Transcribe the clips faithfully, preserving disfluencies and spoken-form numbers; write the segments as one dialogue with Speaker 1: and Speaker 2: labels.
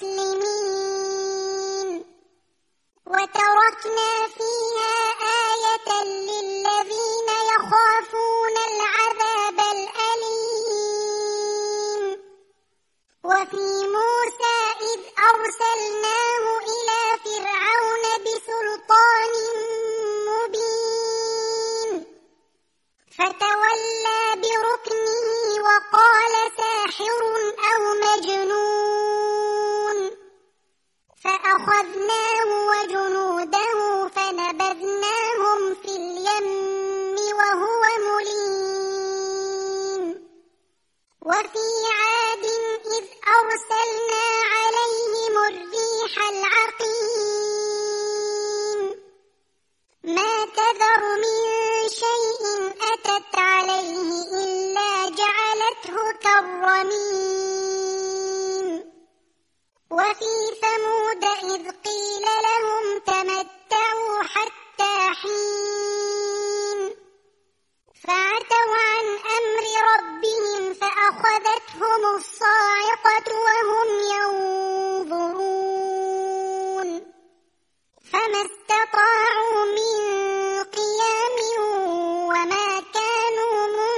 Speaker 1: مسلمين وتركنا فيها آية للذين يخافون العذاب الأليم. وفي موسى إذ أرسلناه إلى فرعون بسلطان مبين فتولى بركنه وقال ساحر أو مجنون فأخذناه وجنوده فنبذناهم في اليم وهو مليم. وفي عاد إذ أرسلنا عليهم الريح العقيم ما تذر من شيء أتت عليه إلا جعلته كالرميم. وفي ثمود إذ قيل لهم تمتعوا حتى حين فعتوا عن أمر ربهم فأخذتهم الصاعقة وهم ينظرون فما استطاعوا من قيام وما كانوا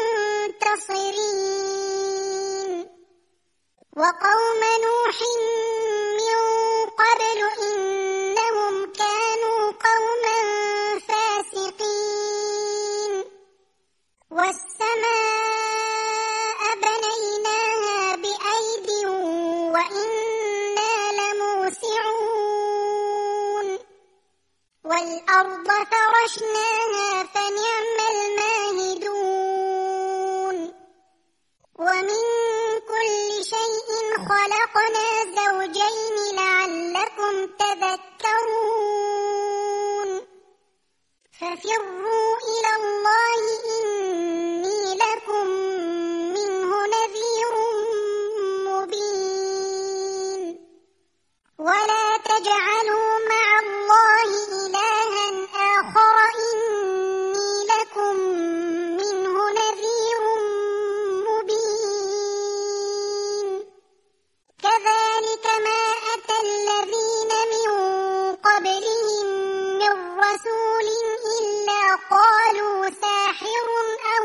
Speaker 1: منتصرين. وقوم نوح من قبل إنهم كانوا قوما فاسقين. والسماء بنيناها بأيد وإنا لموسعون والأرض فرشناها فنعم الماهدون. ومن كل شيء خلقنا زوجين لعلكم تذكرون. ففروا إلى الله إني لكم منه نذير مبين. ولا تجعلوا مع الله إلها آخر إني لكم منه نذير مبين. كذلك ما أتى الذين من قبلهم من رسول إلا قالوا ساحر أو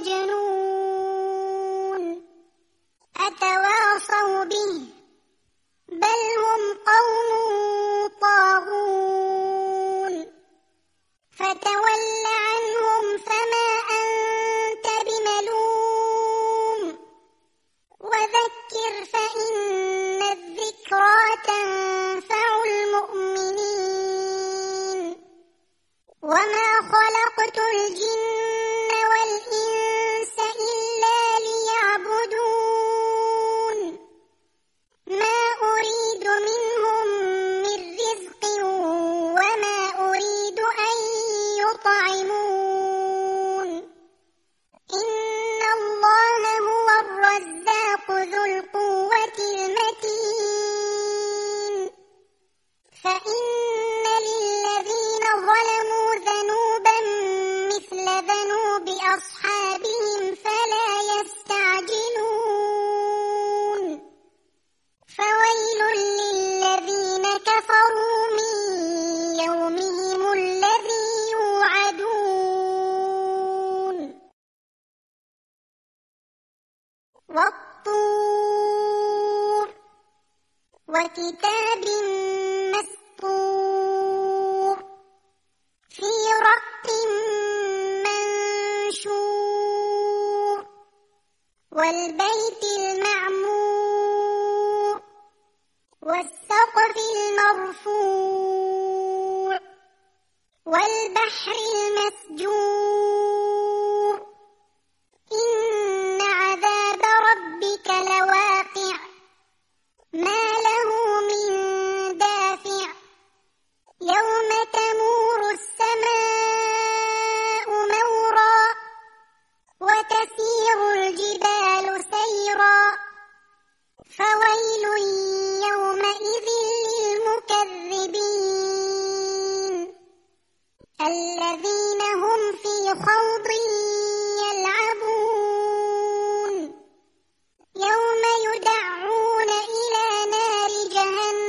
Speaker 1: مجنون أتواصوا به بل هم قوم طاغون. فتول عنهم فما أنت بملوم وذكر فإن الذكرى تنفع المؤمنين. وما خلقت الجن والإنس إلا ليعبدون ما أريد منهم من رزق وما أريد أن يطعمون إن الله هو الرزاق ذو القوة المتين. فإن للذين ظلموا ذنوبا مثل ذنوب أصحابهم فلا يستعجلون. فويل للذين كفروا من يومهم الذي يوعدون. والطور وكتاب مسطور في رق منشور والبيت المعمور والسقف المرفوع والبحر المسجور. إن عذاب ربك لواقع ما له من دافع يوم تمور السماء مورا وتسير الجبال سيرا. فويل يومئذ للمكذبين الذين هم في خوض يلعبون. يوم يدعون إلى نار جهنم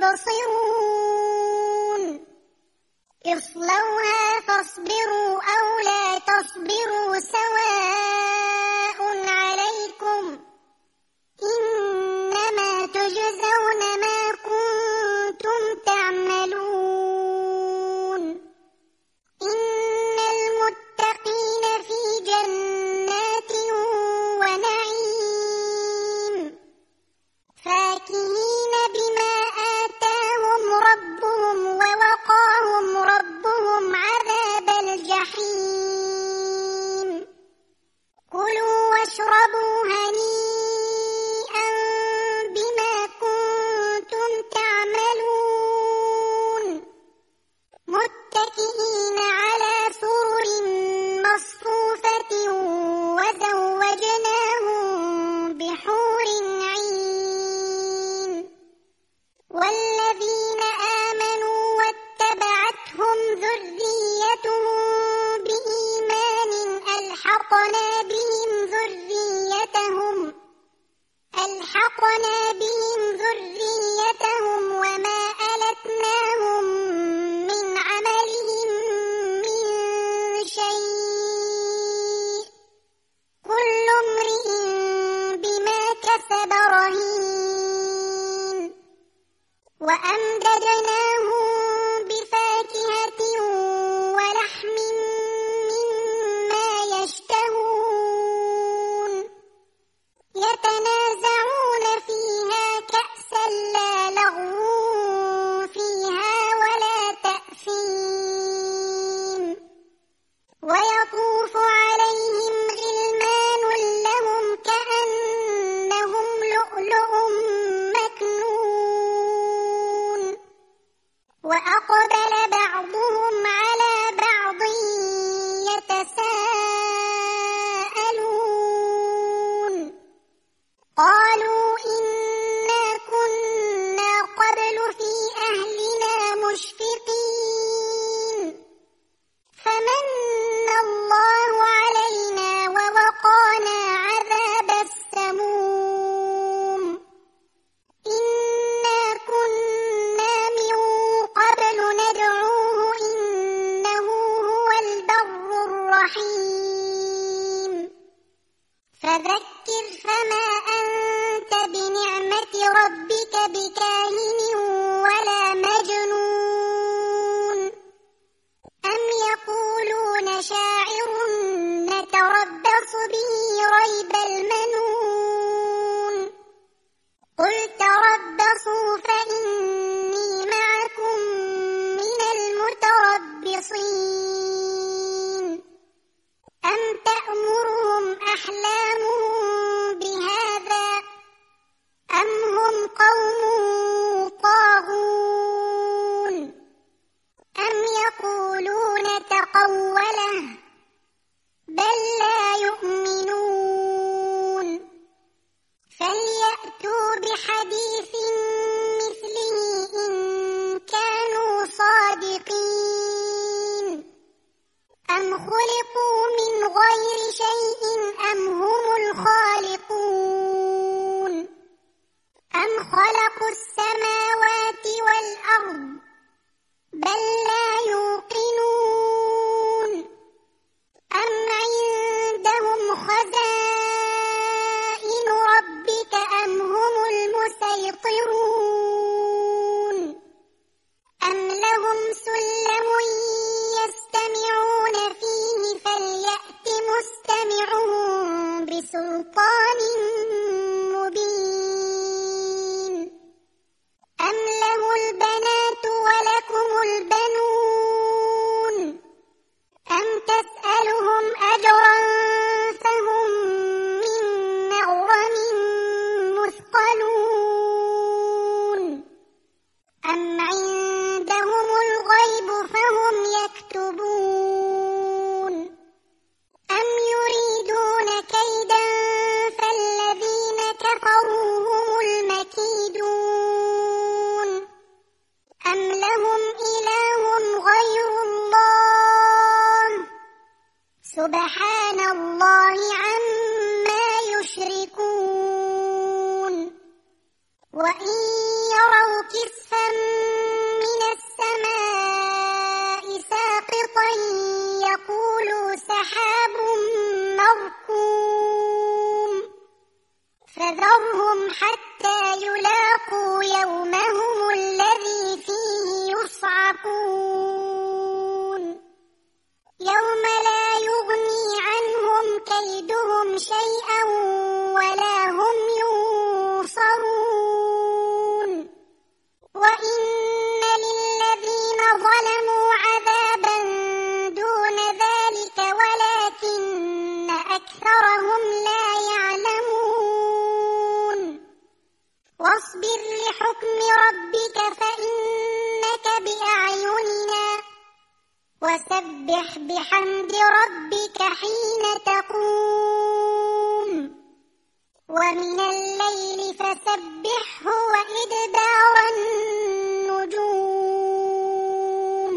Speaker 1: تبصرون اصلوها فاصبروا أو لا تصبروا سواء عليكم إنما تجزون ما كنتم تعملون إن المتقين في جنات ونعيم فاكهين بما آتاهم ربهم ووقاهم ربهم عذاب الجحيم كلوا واشربوا هنيئا بما كنتم تعملون متكئين على سرر مصفوفة وزوجناهم بحور عين والذين آمنوا واتبعتهم ذريتهم بإيمان ألحقنا بهم ذريتهم ألحقنا بهم ذريتهم وما ألتناهم من عملهم من شيء كل امرئ بما كسب رهين وأمددناهم بفاكهة ولحم مما يشتهون يتنازعون فيها كأسا لا لغو فيها ولا تأثيم ويطوف عليهم غلمان لهم كأنهم لؤلؤ مكنون وأقبل بعضهم على بعض يتساءلون قالوا إنا كنا قبل في أهلنا مشفقين فمن الله علينا ووقانا عذاب السموم إنا كنا من قبل ندعوه إنه هو البر الرحيم فذكر فما أنت بنعمة ربك بكاهن ولا مجنون أم يقولون شاعر نتربص به ريب المنون قل تربصوا فإني معكم من المتربصين أم تأمرهم أحلامهم بهذا أم هم قوم طاغون أم يقولون تقوله بل لا يؤمنون فليأتوا بحديث مثله إن كانوا صادقين أم خلقوا من غير شيء أم هم الخالقون أم خلقوا السماوات والأرض بل لا يوقنون أم عندهم خزائن ربك أم هم المسيطرون أم لهم سلم يستمعون فيه فليأت مستمعهم بسلطان مبين أم له البنات ولكم البنون أم تسألهم أجرا فهم من مغرم مثقلون أم عندهم الغيب فهم يكتبون أم يريدون كيدا فالذين كفروا هم المكيدون أم لهم إله غير الله سبحان الله عما يشركون وإن يروا كسفا لحكم ربك فإنك بأعيننا وسبح بحمد ربك حين تقوم ومن الليل فسبحه وإدبار النجوم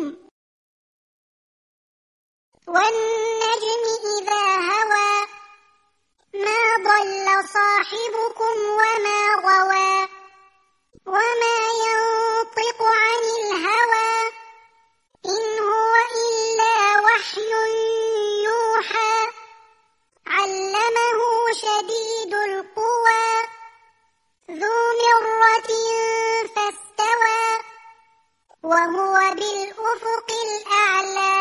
Speaker 1: والنجم إذا هوى ما ضل صاحبكم وما غوى وما ينطق عن الهوى إن هو إلا وحي يوحى علمه شديد القوى ذو مرة فاستوى وهو بالأفق الأعلى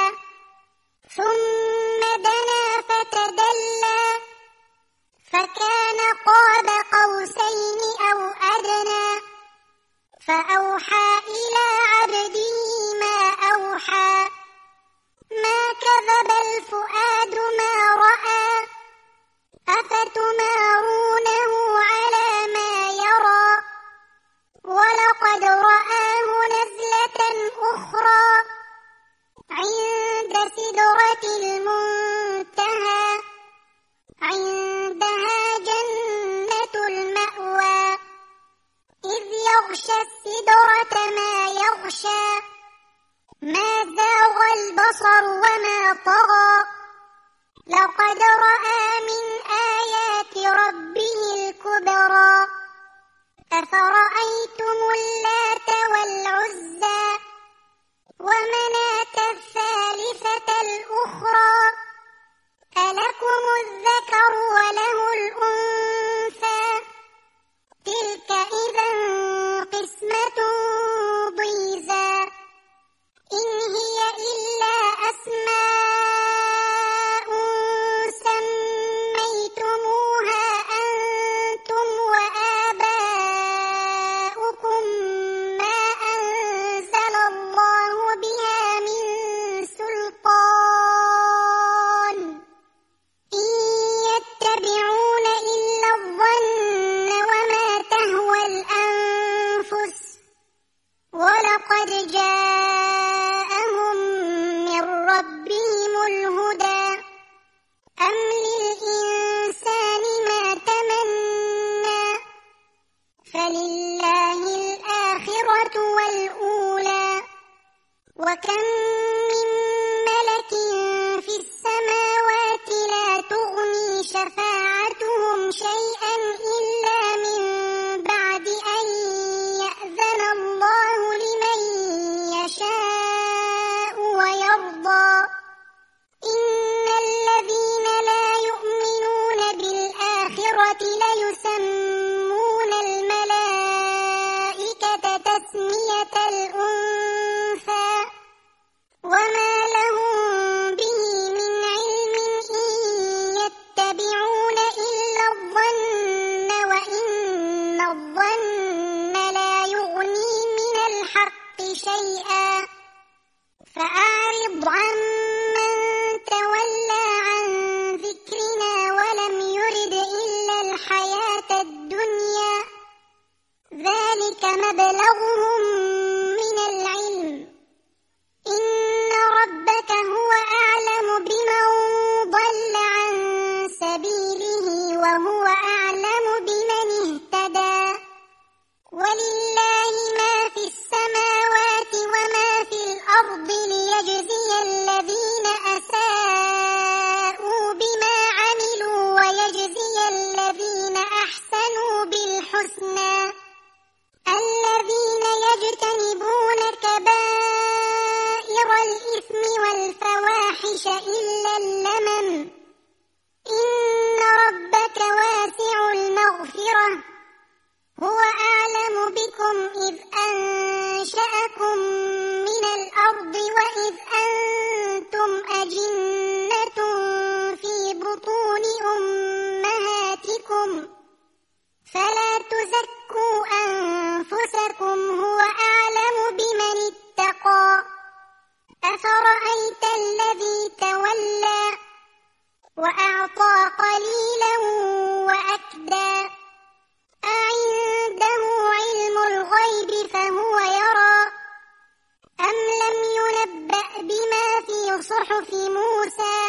Speaker 1: ثم دنا فتدلى فكان قاب قوسين أو أدنى فأوحى إلى عبده ما أوحى ما كذب الفؤاد ما رأى أفتمارونه على ما يرى ولقد رآه نزلة أخرى عند سدرة المنتهى عندها جنة المأوى إذ يغشى السدرة ما يغشى ما زاغ البصر وما طغى لقد رأى من آيات ربه الكبرى أفرأيتم اللات والعزى ومناة الثالثة الأخرى ألكم الذكر وله الأنثى تلك إذا قسمة ضيزى إن هي إلا أسماء سميتموها أنتم وآباؤكم ما أنزل الله بها من سلطان إن يتبعون إلا الظن وما تهوى الأنفس ولقد جاءهم من ربهم الهدى أم للإنسان ما تمنى فلله الآخرة والأولى وكم من ملك في السماوات لا تغني شفاعتهم شيئا إلا من بعد أن يأذن الله لمن يشاء ويرضى إن الذين لا يؤمنون بالآخرة ليسمون الملائكة تسمية الأنثى وما لهم به من علم إن يتبعون إلا الظن وإن الظن لا يغني من الحق شيئا فأعرض عمن تولى عن ذكرنا ولم يرد إلا الحياة الدنيا ذلك مبلغهم من العلم إن ربك هو أعلم بمن ضل عن سبيله وهو أعلم بمن اهتدى ولله ما في السماوات وما في الأرض ليجزي الذين أساءوا بما عملوا ويجزي الذين أحسنوا بالحسنى الذين يجتنبون كبائر الإثم والفواحش إلا اللمم إن ربك واسع المغفرة هو أعلم بكم إذ أنشأكم من الأرض وإذ أنتم أجنة في بطون أمهاتكم فلا تزكوا أنفسكم هو أعلم بمن اتقى أفرأيت الذي تولى صحف موسى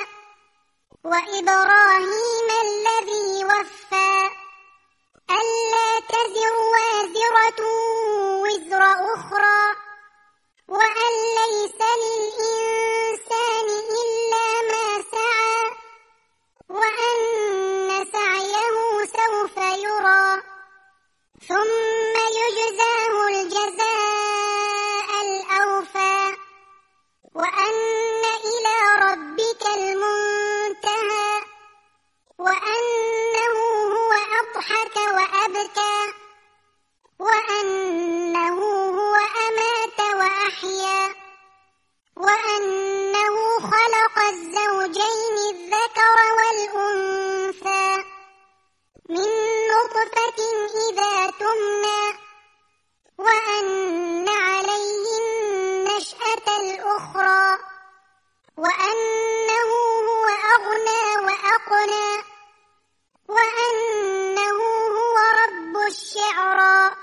Speaker 1: وإبراهيم الذي وفى ألا تزر وازرة وزر أخرى وأن ليس للإنسان إلا ما سعى وأن سعيه سوف يرى ثم يجزاه الجزاء الأوفى وأن إلى ربك المنتهى وأنه هو أضحك وأبكى وأنه هو أمات وأحيا وأنه خلق الزوجين الذكر والأنثى من نطفة إذا تمنى وأن عليه النشأة الأخرى وأنه هو أغنى وأقنى وأنه هو رب الشعرى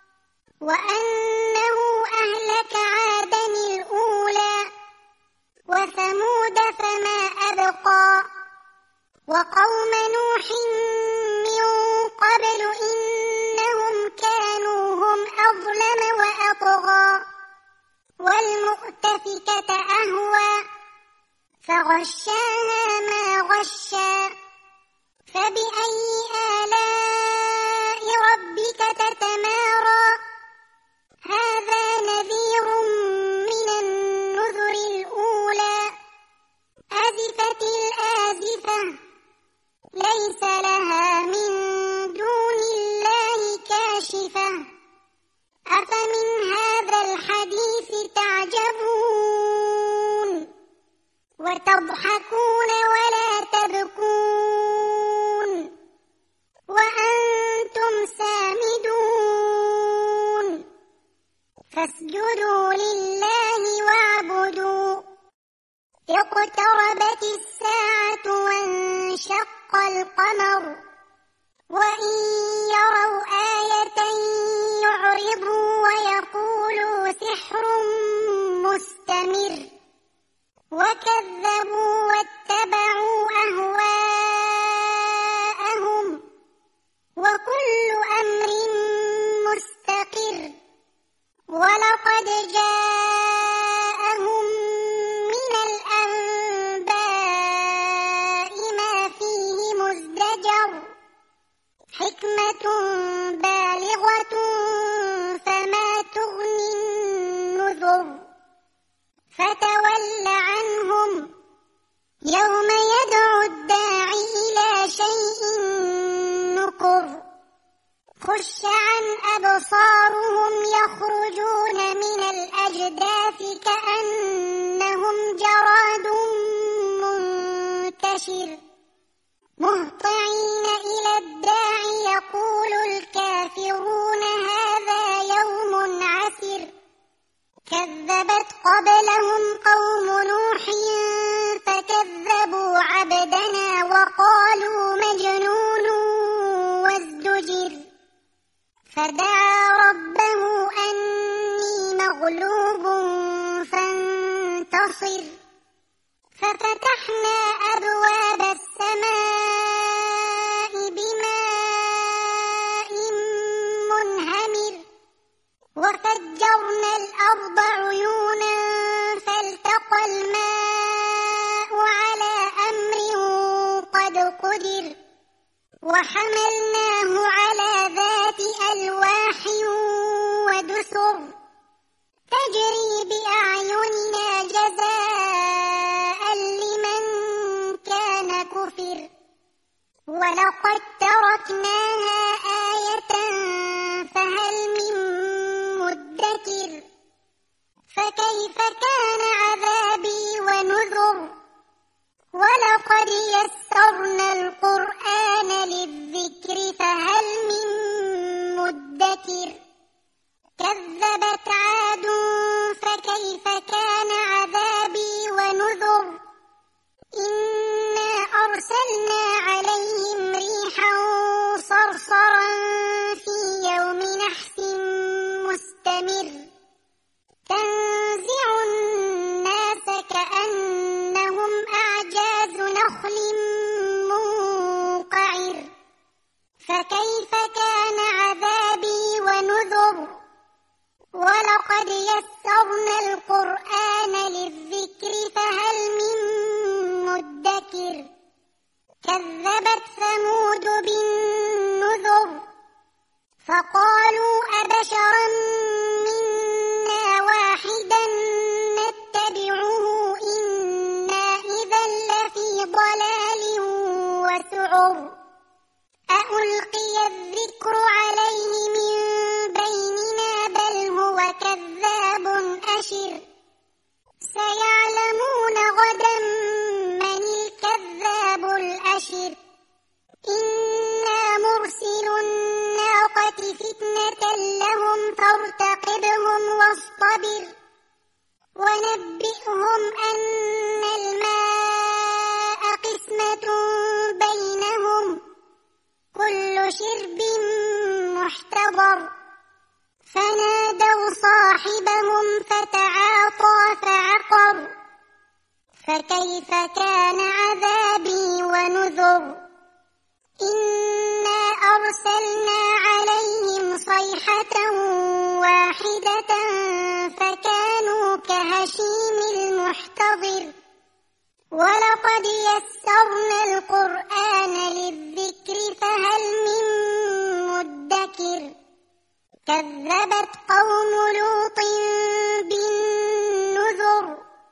Speaker 1: وأنه أهلك عادا الأولى وثمود فما أبقى وقوم نوح من قبل إنهم كانوا هم أظلم وأطغى والمؤتفكة أهوى فغشاها ما غشى فبأي آلاء ربك تتمارى هذا نذير من النذر الأولى أزفت الآزفة ليس لها من دون الله كاشفة أفمن هذا الحديث تعجبون وتضحكون ولا تبكون وأنتم سامدون فاسجدوا لله واعبدوا اقتربت الساعة وانشق القمر وإن يروا آية يعرضوا ويقولوا سحر مستمر وكذبوا واتبعوا أهواءهم وكل أمر مستقر ولقد جاءهم من الأنباء ما فيه مزدجر حكمة بالغة فما تغني النذر فتول عنهم يوم يدعو الداعي إلى شيء نكر خش عن أبصارهم يخرجون من الأجداث كأنهم جراد منتشر مهطعين إلى الداعي يقول الكافرون هذا يوم عسر كذبت قبلهم قوم نوح فكذبوا عبدنا وقالوا مجنون وازدجر فدعا ربه أني مغلوب فانتصر ففتحنا أبواب السماء بماء منهمر وفجرنا الأرض عيونا فالتقى الماء على أمر قد قدر وحملناه على ذات ألواح ودسر تجري بأعيننا جزاء لمن كان كفر ولقد تركناها آية فهل من مدكر فكيف كان عذابي ونذر ولقد يسرنا القرآن للذكر فهل من مدكر كذبت عاد فكيف كان عذابي ونذر إنا أرسلنا عليهم ريحا صرصرا في يوم نحس مستمر تنزع الناس كأنهم فارتقبهم واصطبر ونبئهم أن الماء قسمة بينهم كل شرب محتضر فنادوا صاحبهم فتعاطى فعقر فكيف كان عذابي ونذر إنا أرسلنا عليهم صيحة واحدة فكانوا كهشيم المحتضر ولقد يسرنا القرآن للذكر فهل من مدكر كذبت قوم لوط بالنذر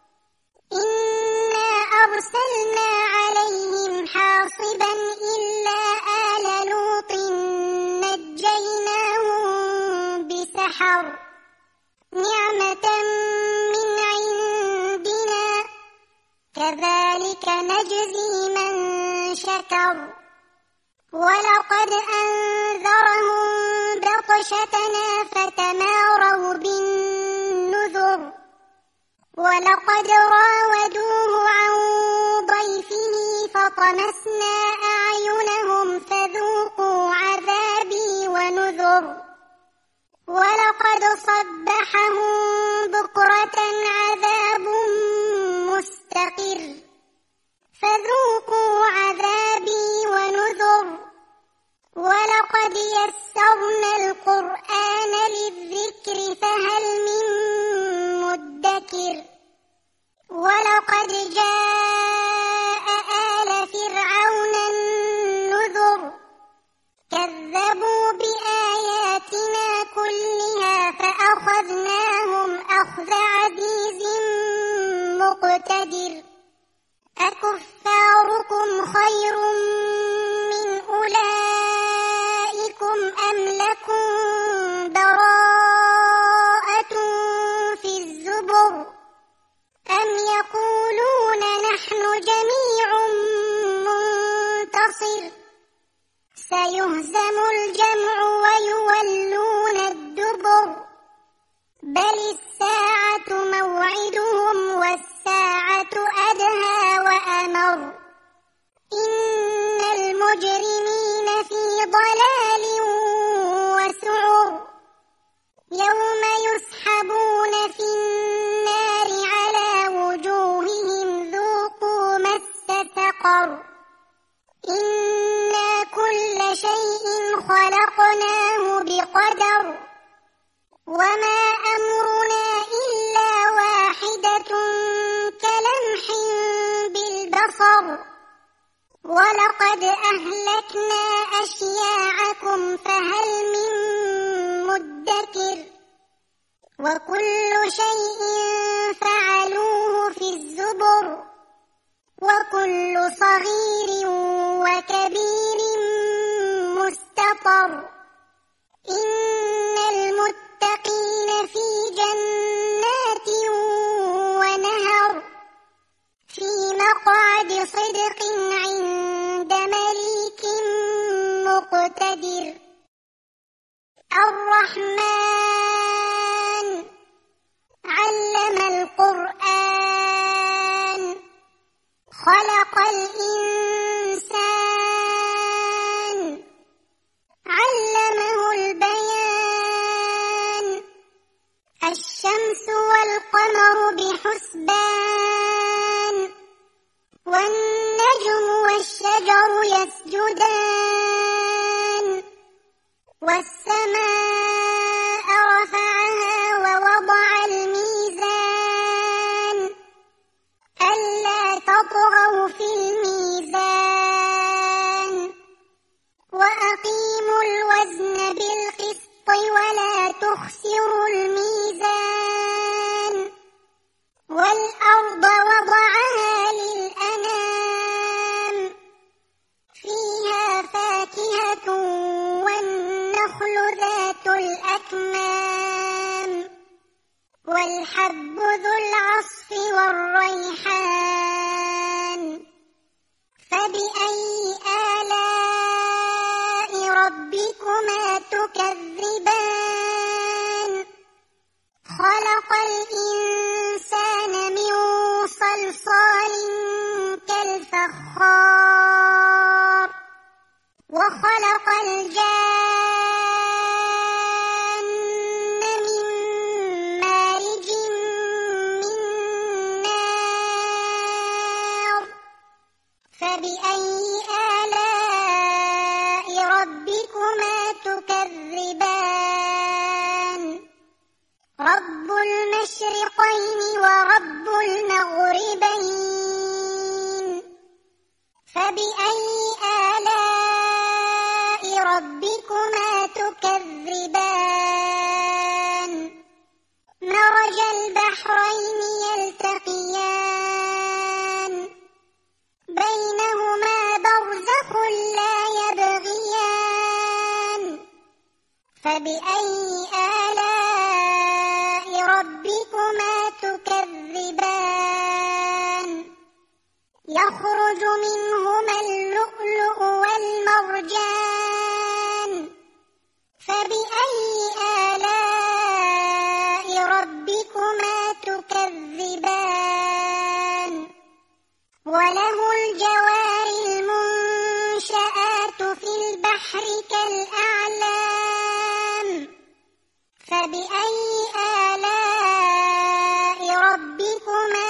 Speaker 1: إنا أرسلنا عليهم حاصبا إلا آل لوط نجيناهم بسحر نعمة من عندنا كذلك نجزي من شكر ولقد أنذرهم بطشتنا فتماروا بالنذر ولقد راودوه عن ضيفه فطمسنا أعينهم فذوقوا عذابي ونذر ولقد صبحهم بكرة عذاب مستقر فذوقوا عذابي ونذر ولقد يسرنا القرآن للذكر فهل من مدكر ولقد جاء آل فرعون النذر كذبوا بآياتنا كلها فأخذناهم أخذ عزيز مقتدر أكفاركم خير من أولئكم أم لكم براءة في الزبر أم يقولون نحن جميع منتصر سيهزم الجمع ويولون الدبر بل الساعة موعدهم والساعة أدهى وأمر إن المجرمين في ضلال وسعر يوم يسحبون في النار على وجوههم ذوقوا مس سقر إنا كل شيء خلقناه بقدر وما أمرنا إلا واحدة كلمح بالبصر ولقد أهلكنا أشياعكم فهل من مدكر وكل شيء فعلوه في الزبر وكل صغير وكبير مستطر إن المتقين في جنات ونهر في مقعد صدق عند مليك مقتدر الرحمن علم القرآن خلق الإنسان علمه البيان الشمس والقمر بحسبان والنجم والشجر يسجدان والسماء رفعها ووضع الميزان ألا تطغوا في الميزان وأقيموا الوزن بالقسط ولا تخسروا الميزان والأرض وضعها للأنام فيها فاكهة والنخل ذات الأكمام والحب ذو العصف والريحان فبأي آلاء ربكما تكذبان الإنسان من صلصال كالفخار وخلق الجان من مارج من نار فبأي آلاء ربكما تكذبان رب المشرقين ورب المغربين فبأي آلاء ربكما تكذبان مرج البحرين يلتقيان بينهما برزخ لا يبغيان فبأي آلاء ربكما تكذبان يخرج منهما اللؤلؤ والمرجان فبأي آلاء ربكما تكذبان وله الجوار المنشآت في البحر كالأعلام فبأي آلاء ربكما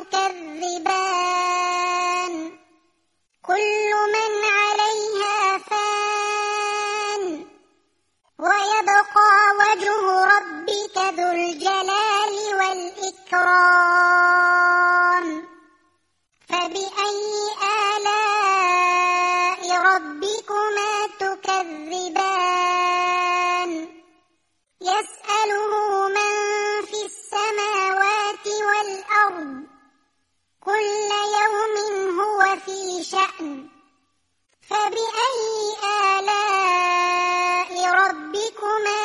Speaker 1: تكذبان كل من عليها فان ويبقى وجه ربك ذو الجلال والإكرام فبأي آلاء ربكما تكذبان يسأله من في السماوات والأرض كل يوم هو في شأن فبأي آلاء ربكما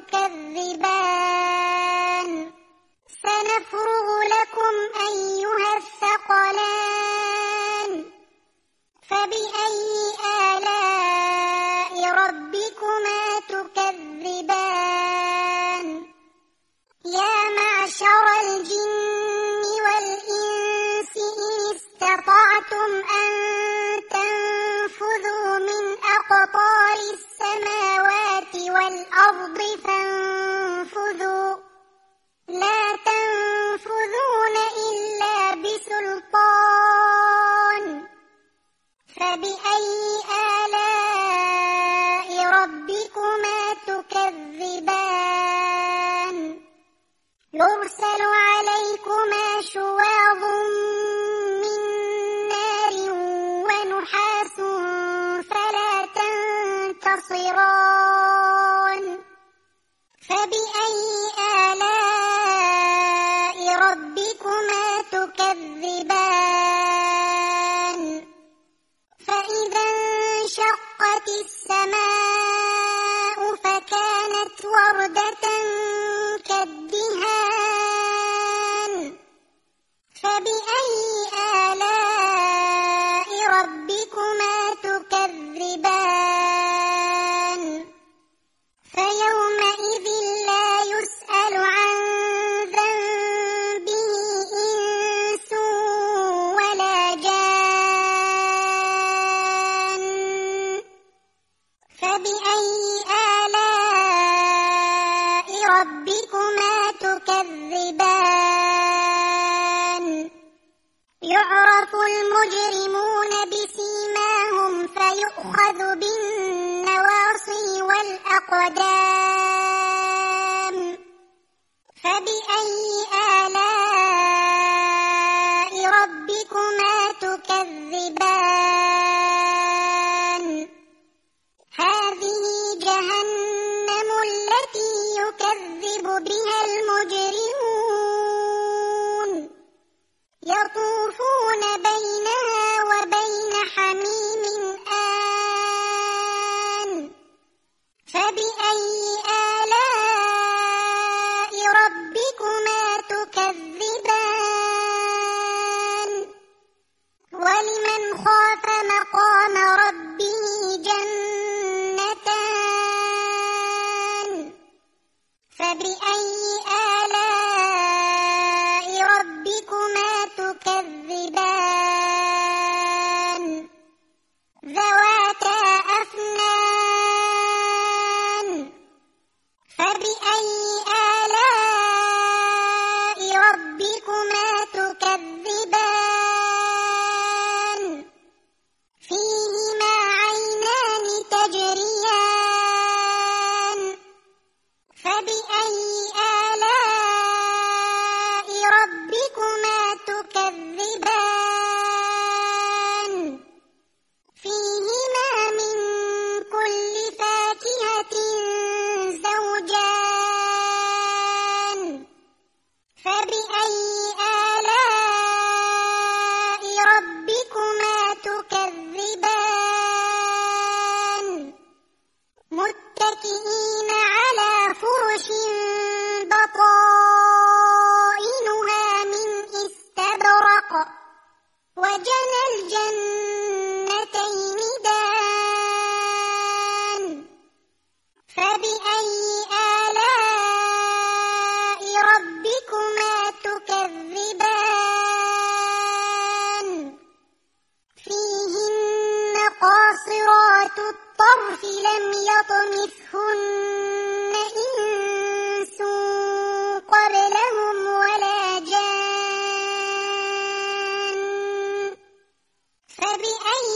Speaker 1: تكذبان سنفرغ لكم أيها الثقلان فبأي آلاء ربكما تكذبان يا معشر الجن والإنس إن استطعتم أن تنفذوا من أقطار السماوات والأرض فانفذوا لا تنفذون إلا بسلطان فبأي آلاء ربكما تكذبان يرسل عليكما شواظ من نار ونحاس فلا تنتصران فبأي آلاء ربكما تكذبان فإذا انشقت السماء فكانت وردة كالدهان فبأي آلاء ربكما تكذبان فيومئذ لا يسأل عن ذنبه إنس ولا جان فبأي آلاء ربكما تكذبان يعرف المجرمون بسيماهم فيؤخذ بالنواصي والأقدام فبأي آلاء ربكما تكذبان هذه جهنم التي يكذب بها المجرمون يطوفون بينها وبين حميم آن فبأي آلاء ربكما تكذبان ولمن خاف مقام ربه جنتان فبأي فبأي آلاء ربكما تكذبان متكئين على فرش بطائنها من استبرق وجنى الجنتين دان فبأي آلاء ربكما تكذبان فيهن قاصرات الطرف لم يطمثهن إنس قبلهم ولا جان فبأي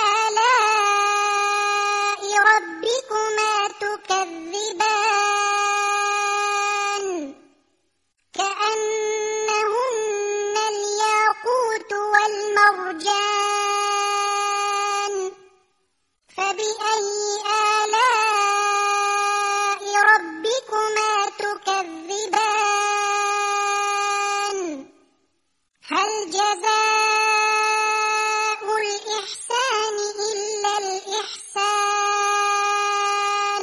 Speaker 1: آلاء ربكما تكذبان كأنهن الياقوت والمرجان فبأي آلاء ربكما تكذبان هل جزاء الإحسان إلا الإحسان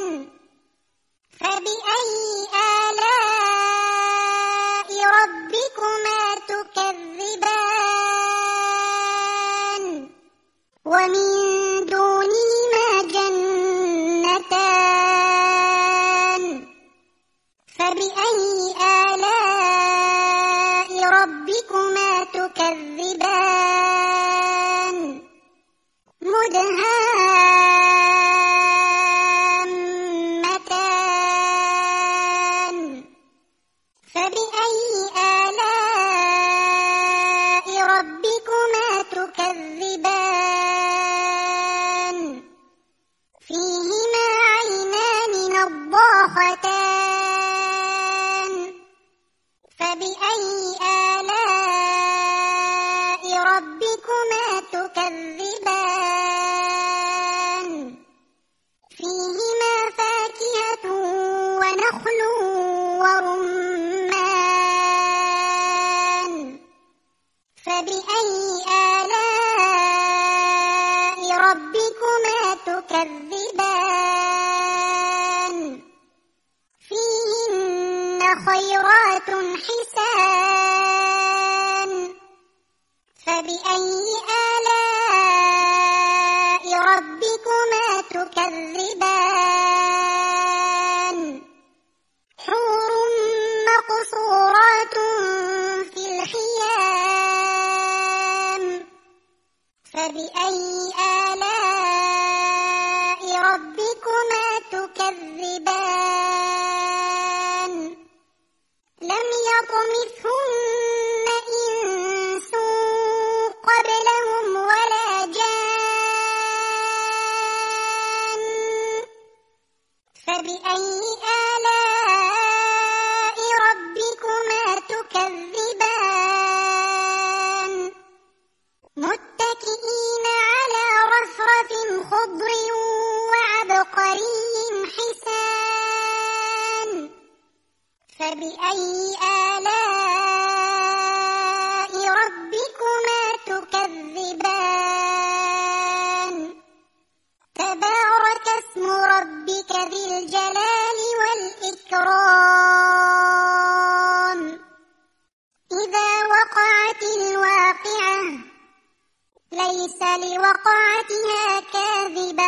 Speaker 1: فبأي آلاء ربكما تكذبان ومن دونهما جنتان فبأي آلاء ربكما تكذبان مدهامتان فبأي آلاء ربكما تكذبان فيهما عينان نضاختان فبأي آلاء ربكما تكذبان فيهما فاكهة ونخل ورمان فبأي آلاء ربكما تكذبان فيهن خيرات حسان فبأي آلاء ربكما تكذبان حور مقصورات في الخيام فبأي آلاء ربكما تكذبان لم يطمثهن إنس قبلهم ولا جان فبأي آلاء ربكما تكذبان متكئين على رفرف خضر وعبقري حسان فبأي آلاء ربكما تكذبان تبارك اسم ربك ذي الجلال والإكرام إذا وقعت الواقعة ليس لوقعتها كاذبة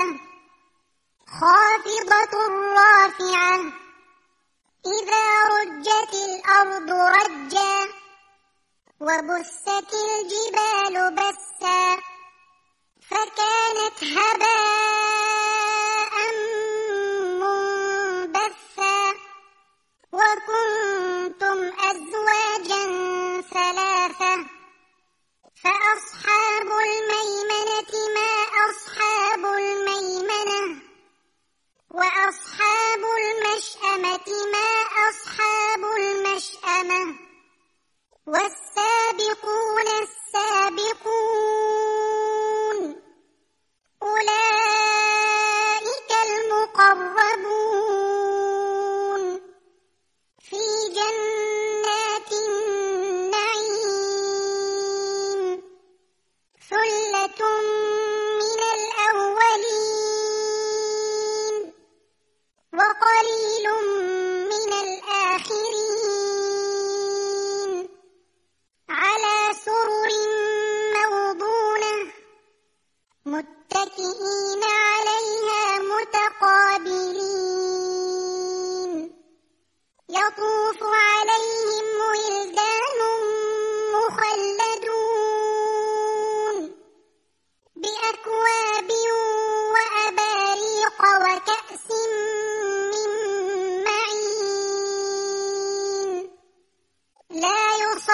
Speaker 1: خافضة رافعة إذا رجت الأرض رجا وبست الجبال بسا فكانت هباء منبثا وكنتم أزواجا ثلاثة فأصحاب الميمنة ما أصحاب الميمنة وأصحاب المشأمة ما أصحاب المشأمة والسابقون السابقون أولئك المقربون في جنات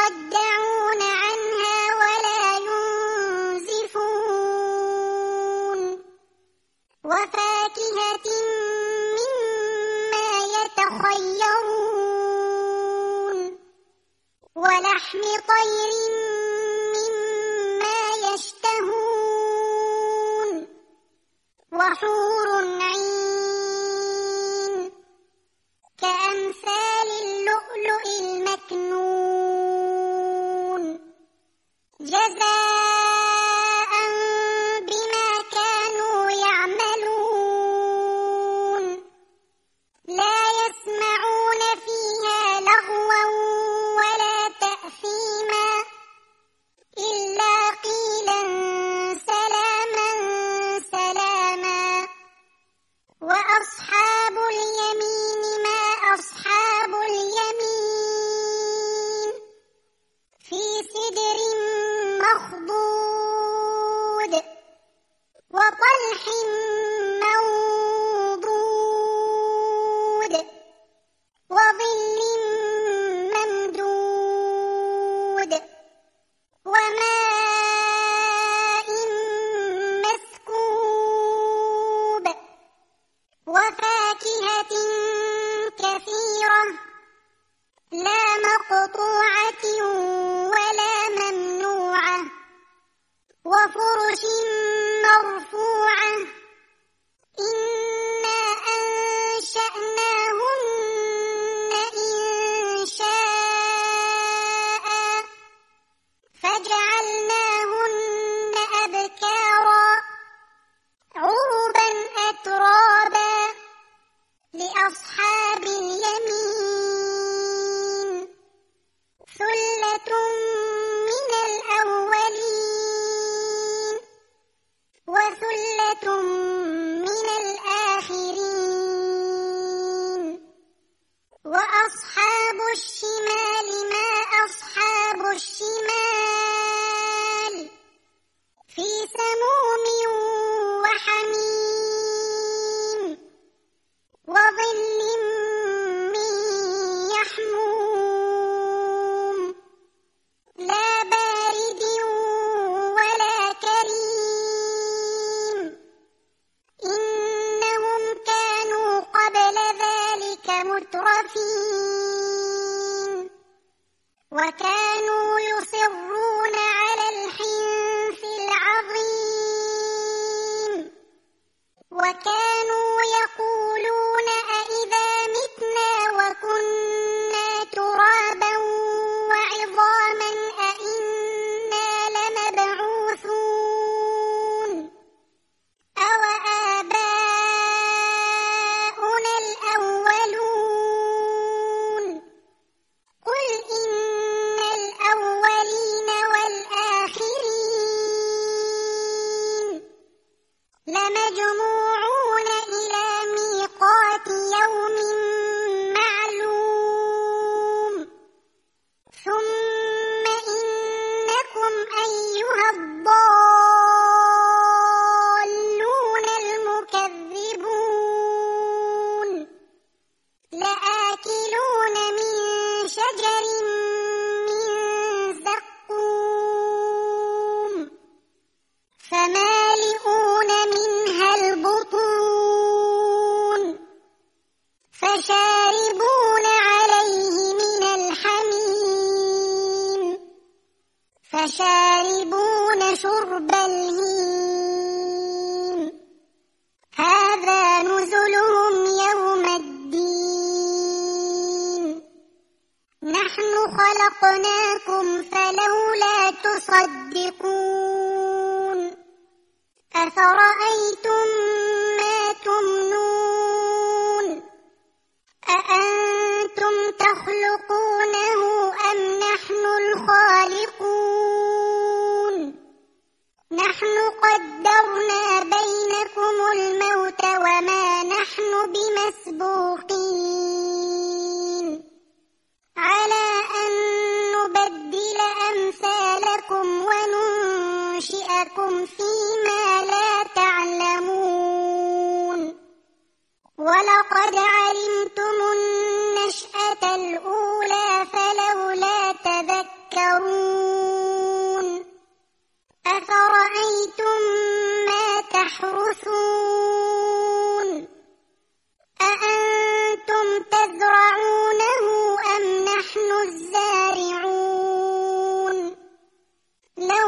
Speaker 1: يصدعون عنها ولا ينزفون وفاكهة مما يتخيرون ولحم طير مما يشتهون وحور عين كأمثال اللؤلؤ المكنون جزاء بما كانوا يعملون لا يسمعون فيها لغوا ولا تأثيما إلا قيلا سلاما سلاما وأصحاب اليمين ما أصحاب اليمين في سدر مخضود وطلح منضود وظل ممدود وماء مسكوب وفاكهة كثيرة لا مقطوعة ولا ممنوعة وفرش مرفوعة إنا أنشأناهن إنشاء فجعلناهن أبكارا عربا أترابا لأصحاب اليمين ثلة من الأولين وثلة من الآخرين وأصحاب الشمال ما أصحاب الشمال في سموم وحميم وظل من يحموم لا بارد ولا كريم إنهم كانوا قبل ذلك مترفين وكانوا يصرون على الحنث العظيم وكانوا يقولون أئذا متنا وكنا ترابا وعظاما أئنا لمبعوثون أوآباؤنا الأولون قل إن الأولين والآخرين لمجموعون إلى ميقات يوم معلوم ثم إنكم أيها الضالون المكذبون لآكلون من شجر من زقوم فمالئون منها البطون فشاربون عليه من الحميم فشاربون شرب الهيم هذا نزلهم يوم الدين نحن خلقناكم فلولا تصدقون أفرأيتم ما تمنون أأنتم تخلقونه أم نحن الخالقون نحن قدرنا بينكم الموت وما نحن بمسبوقين على أن نبدل أمثالكم وننشئكم فيما لا تعلمون ولقد علمتم النشأة الأولى فلولا تذكرون الزارعون لو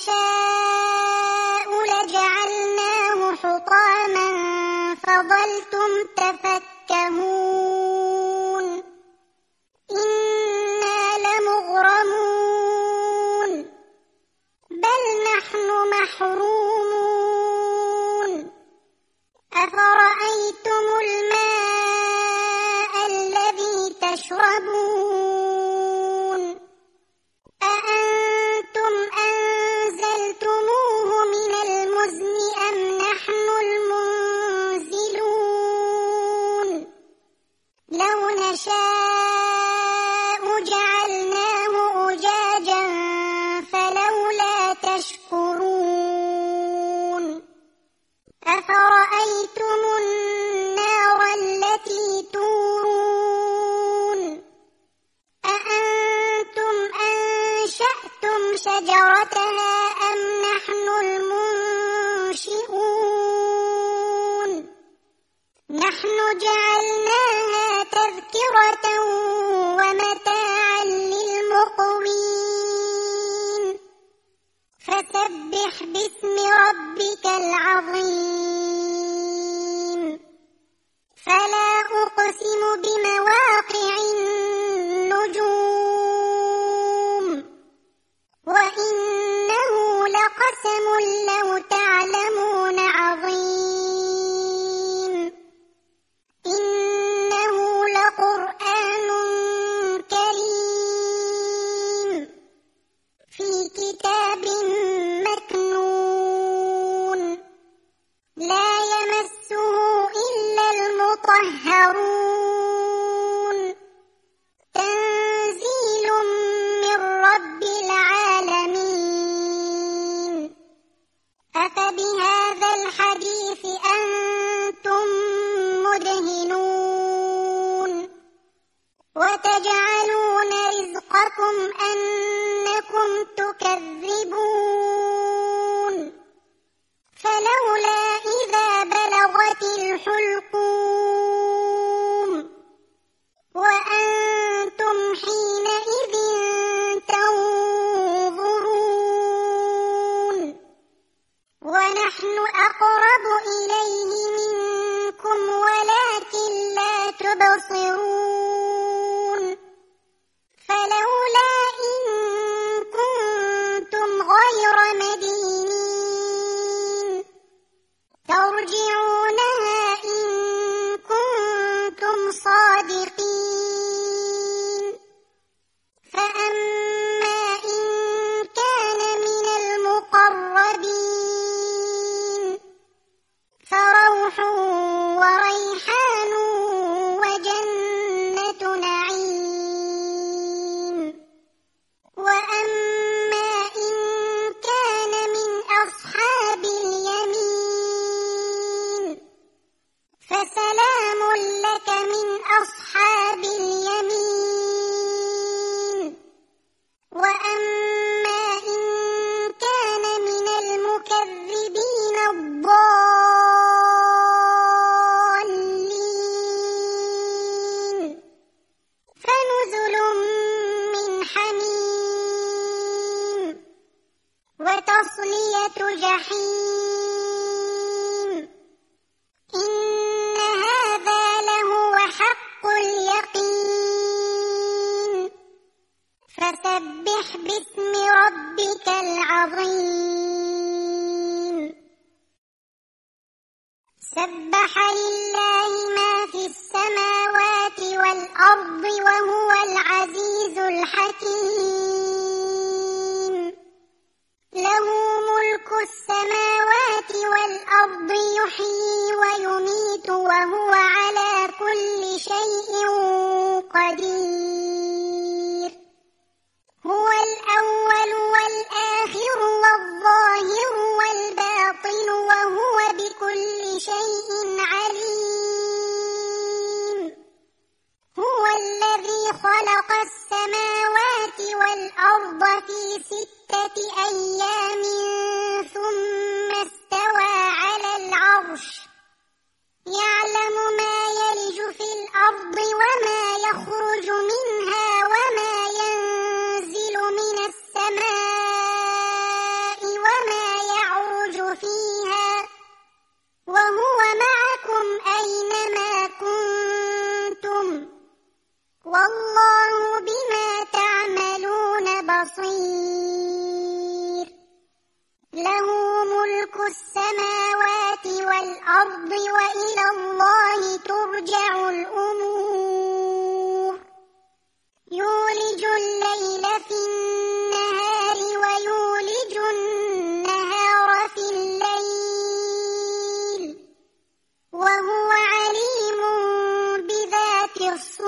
Speaker 1: نشاء لجعلناه حطاما فظلتم تفكهون إنا لمغرمون بل نحن محرومون أفرأيتم الماء الذي تشربون أأنتم أنزلتموه من المزن أم نحن المنزلون لو نشاء جعلناه أجاجا فلولا تشكرون أفرأيتم النار التي تورون أأنتم أنشأتم شجرتها أم نحن المنشئون نحن جعلناها تذكرة ومتاعا للمقوين فسبح باسم ربك العظيم فلا أقسم بمواقع النجوم وإنه لقسم لو تعلمون عظيم إنه لقرآن كريم في كتاب مكنون لا يمسه إلا المطهرون تنزيل من رب العالمين أفبهذا الحديث أنتم مدهنون وتجعلون رزقكم أنكم تكذبون فلولا إذا بلغت الحلقوم وأنتم حينئذ تنظرون ونحن أقرب إليه منكم ولكن لا تبصرون فلولا إن كنتم غير مدينين ترجعونها إن كنتم صادقين فأما إن كان من المقربين فروح وريحان وجنة نعيم وأما إن كان من أصحاب اليمين فسلام لك من أصحاب اليمين وأما إن كان من المكذبين الضالين فنزل من حميم وتصلية جحيم إن هذا لهو حق اليقين فسبح باسم ربك العظيم سبح لله ما في السماوات والأرض وهو العزيز الحكيم له ملك السماوات والأرض يحيي ويميت وهو على كل شيء قدير هو الأول والآخر والظاهر والباطن وهو بكل شيء عليم هو الذي خلق السماوات والأرض في ستة أيام ثم استوى على العرش يعلم ما يلج في الأرض وما يخرج منها وما السماوات والأرض وإلى الله ترجع الأمور يولج الليل في النهار ويولج النهار في الليل وهو عليم بذات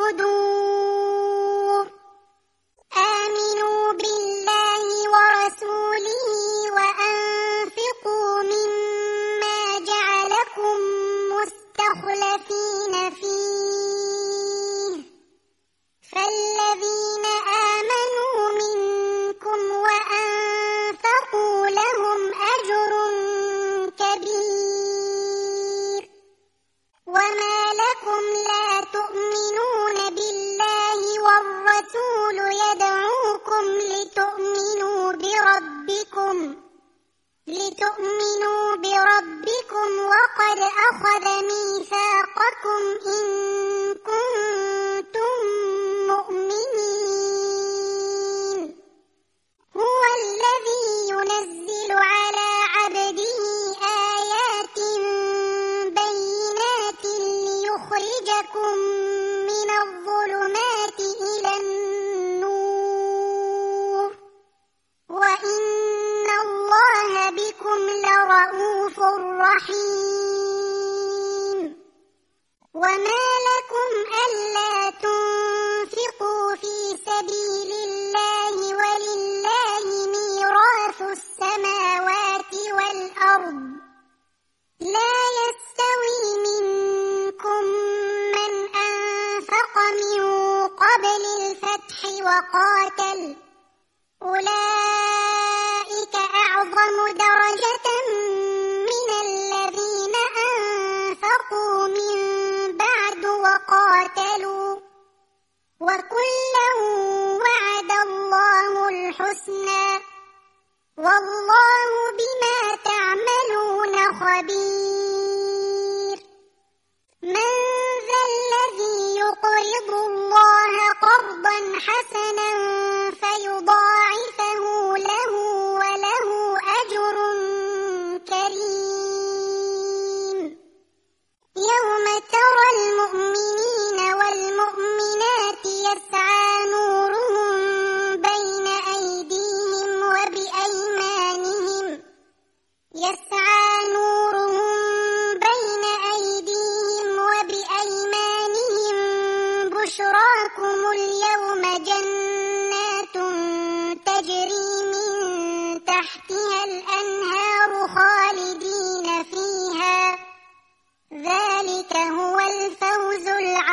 Speaker 1: الصدور آمنوا بالله ورسوله وأنفقوا مما جعلكم مستخلفين فيه فالذين آمنوا منكم وأنفقوا لهم أجر كبير وما لكم لا تؤمنون بالله والرسول يدعوكم لتؤمنوا بربكم لتؤمنوا بربكم وقد أخذ ميثاقكم إن كنتم مؤمنين هو الذي ينزل على عبده آيات بينات ليخرجكم من الظلمات إلى النور وإن الله بكم لرءوف رحيم وما لكم ألا تنفقوا في سبيل الله ولله ميراث السماوات والأرض لا يستوي منكم من أنفق من قبل الفتح وقاتل أولئك أعظم درجة من الذين أنفقوا من بعد وقاتلوا وكلا وعد الله الحسنى والله بما تعملون خبير من ذا الذي يقرض الله قرضا حسنا فيضاعفه له وله أجر كريم يوم ترى المؤمنين والمؤمنات يسعى نورهم بين أيديهم وبأيمانهم يسعى نورهم بين أيديهم وبأيمانهم بشراكم اليوم جنات تجري من تحتها الأنهار خالدين فيها ذلك هو الفوز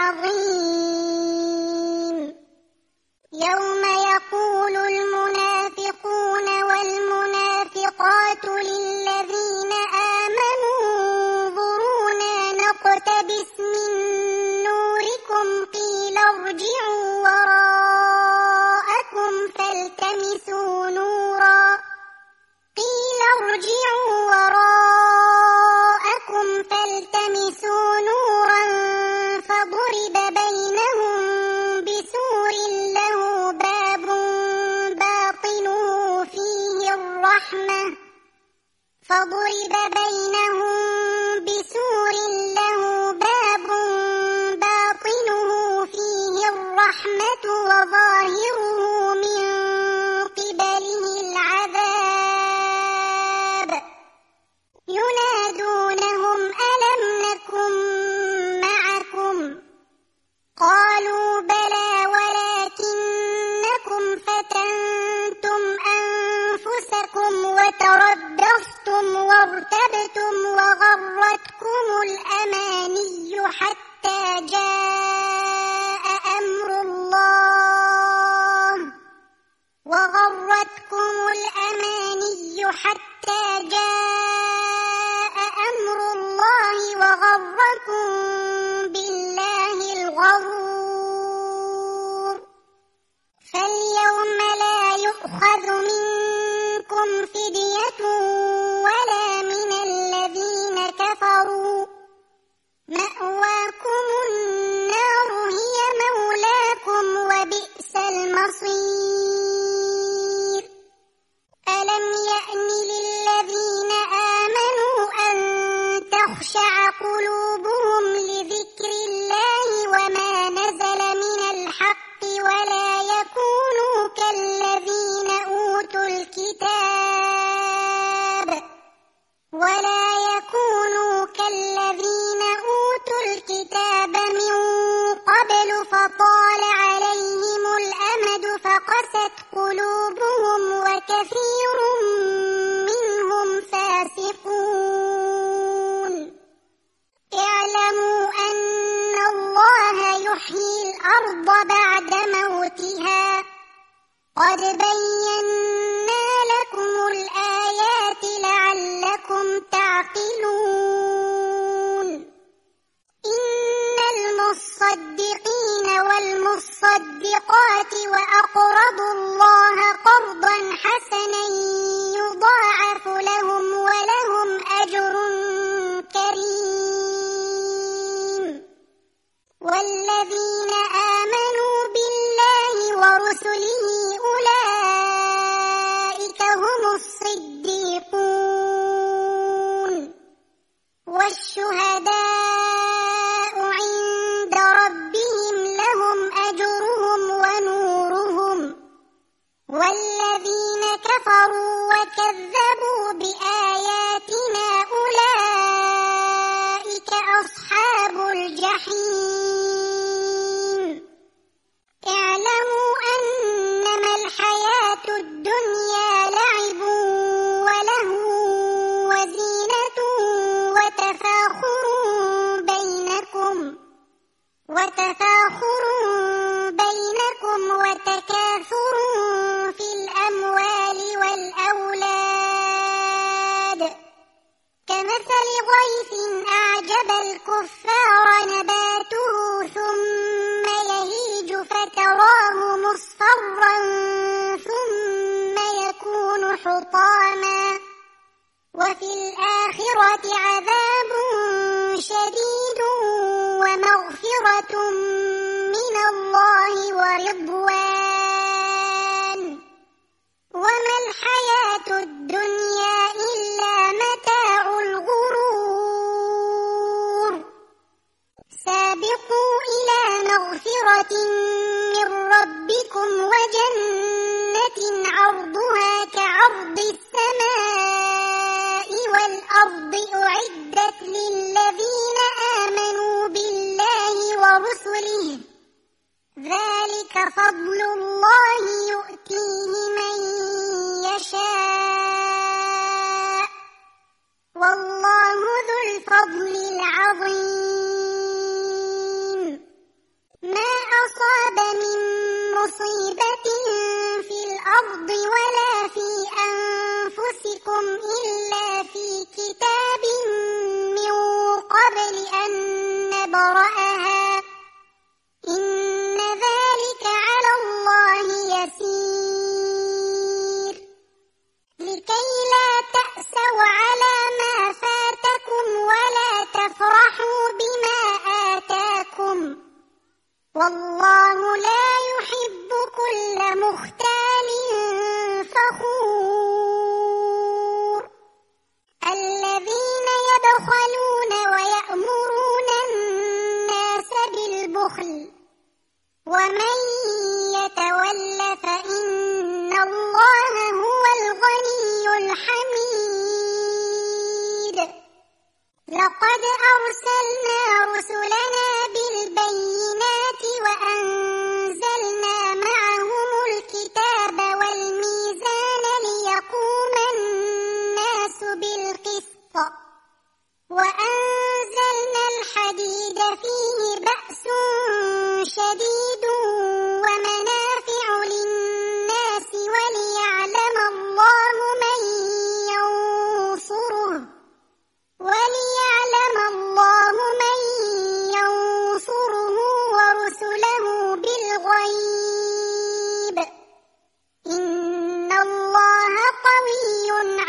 Speaker 1: العظيم يوم يقول المنافقون والمنافقات للذين آمنوا انظرونا نقتبس من نوركم قيل ارجعوا وراءكم فالتمسوا نورا قيل ارجعوا وراءكم فالتمسوا نورا فضرب بينهم بسور له باب باطنه فيه الرحمة فضرب بينهم بسور له باب باطنه فيه الرحمة وظاهره من قبله العذاب ينادونهم ألم نكن معكم قالوا بلى ولكنكم فتنتم أنفسكم وتربصتم وارتبتم وغرتكم الأماني حتى جاء أمر الله وغرتكم الأماني حتى جاء أمر الله وغركم بالله الغرور فاليوم لا يؤخذ منكم فدية ولا من الذين كفروا مأواكم النار هي مولاكم وبئس المصير ألم يأن للذين آمنوا فقست قلوبهم وكثير منهم فاسقون اعلموا أن الله يحيي الأرض بعد موتها قد بينا لكم الآيات لعلكم تعقلون إن المصدقين والمصدقات وأقرضوا الله قرضا حسنا يضاعف لهم ولهم أجر كريم والذين آمنوا بالله ورسله أولئك هم الصديقون والشهداء عند ربهم لهم أجرهم ونورهم والذين كفروا وكذبوا بآياتنا أولئك أصحاب الجحيم اعلموا أنما الحياة الدنيا لعب ولهو وزينة وتفاخر بينكم وتفاخر بينكم وتكاثر في الأموال والأولاد كمثل غيث أعجب الكفار نباته ثم يهيج فتراه مصفرا ثم يكون حطاما وفي الآخرة عذاب شديد ومغفرة من الله ورضوان وما الحياة الدنيا إلا متاع الغرور سابقوا إلى مغفرة من ربكم وجنة عرضها كعرض السماء والأرض أعدت للذين آمنوا بالله ورسله ذلك فضل الله يؤتيه من يشاء والله ذو الفضل العظيم ما أصاب من مصيبة في الأرض ولا في أنفسكم إلا في كتاب من قبل أن نبرأها إن ذلك على الله يسير لكي لا تأسوا على ما فاتكم ولا تفرحوا بما آتاكم والله لا يحب كل مختال فخور الذين يبخلون ويأمرون الناس بالبخل ومن يتول فإن الله هو الغني الحميد لقد أرسلنا رسلنا بالبينات وأنزلنا معهم الكتاب والميزان ليقوم الناس بالقسط وأنزلنا الحديد فيه بأس شديد ومنافع للناس وليعلم الله من ينصره وليعلم الله من ينصره ورسله بالغيب إن الله قوي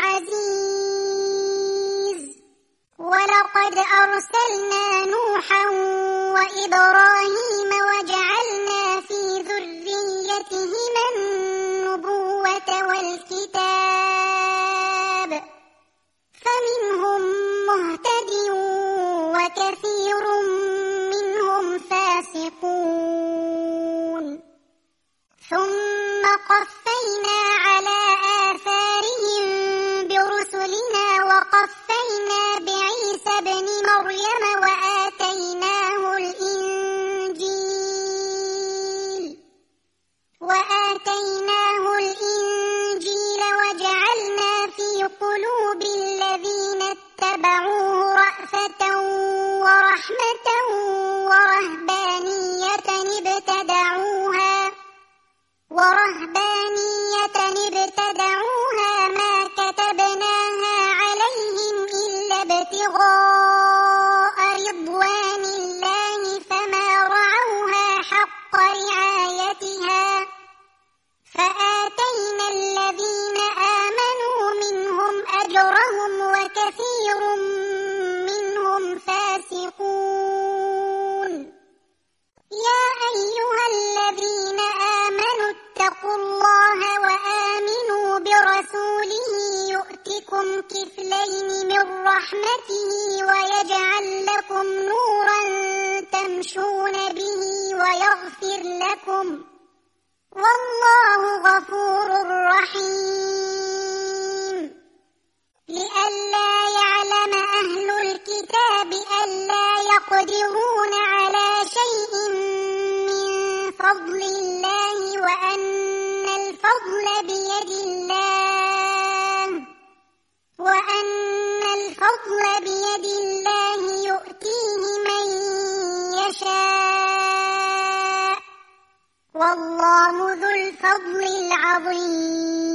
Speaker 1: عزيز ولقد أرسلنا نوحا وإبراهيم وجعلنا في ذريتهما النبوة والكتاب فمنهم مهتد وكثير منهم فاسقون ثم قفينا على آثارهم برسلنا وقفينا بعيسى ابن مريم وآتيناه الإنجيل وآتيناه رحمة ورهبانية ابتدعوها ورهبانية ابتدعوها ما كتبناها عليهم إلا ابتغاء رضوان الله فما رعوها حق رعايتها فآتينا الذين آمنوا منهم أجرهم وكثير منهم فاسقون. يا أيها الذين آمنوا اتقوا الله وآمنوا برسوله يؤتكم كفلين من رحمته ويجعل لكم نورا تمشون به ويغفر لكم والله غفور رحيم. لئلا يعلم أهل الكتاب ألا يقدرون على شيء من فضل الله وأن الفضل بيد الله وأن الفضل بيد الله يؤتيه من يشاء والله ذو الفضل العظيم.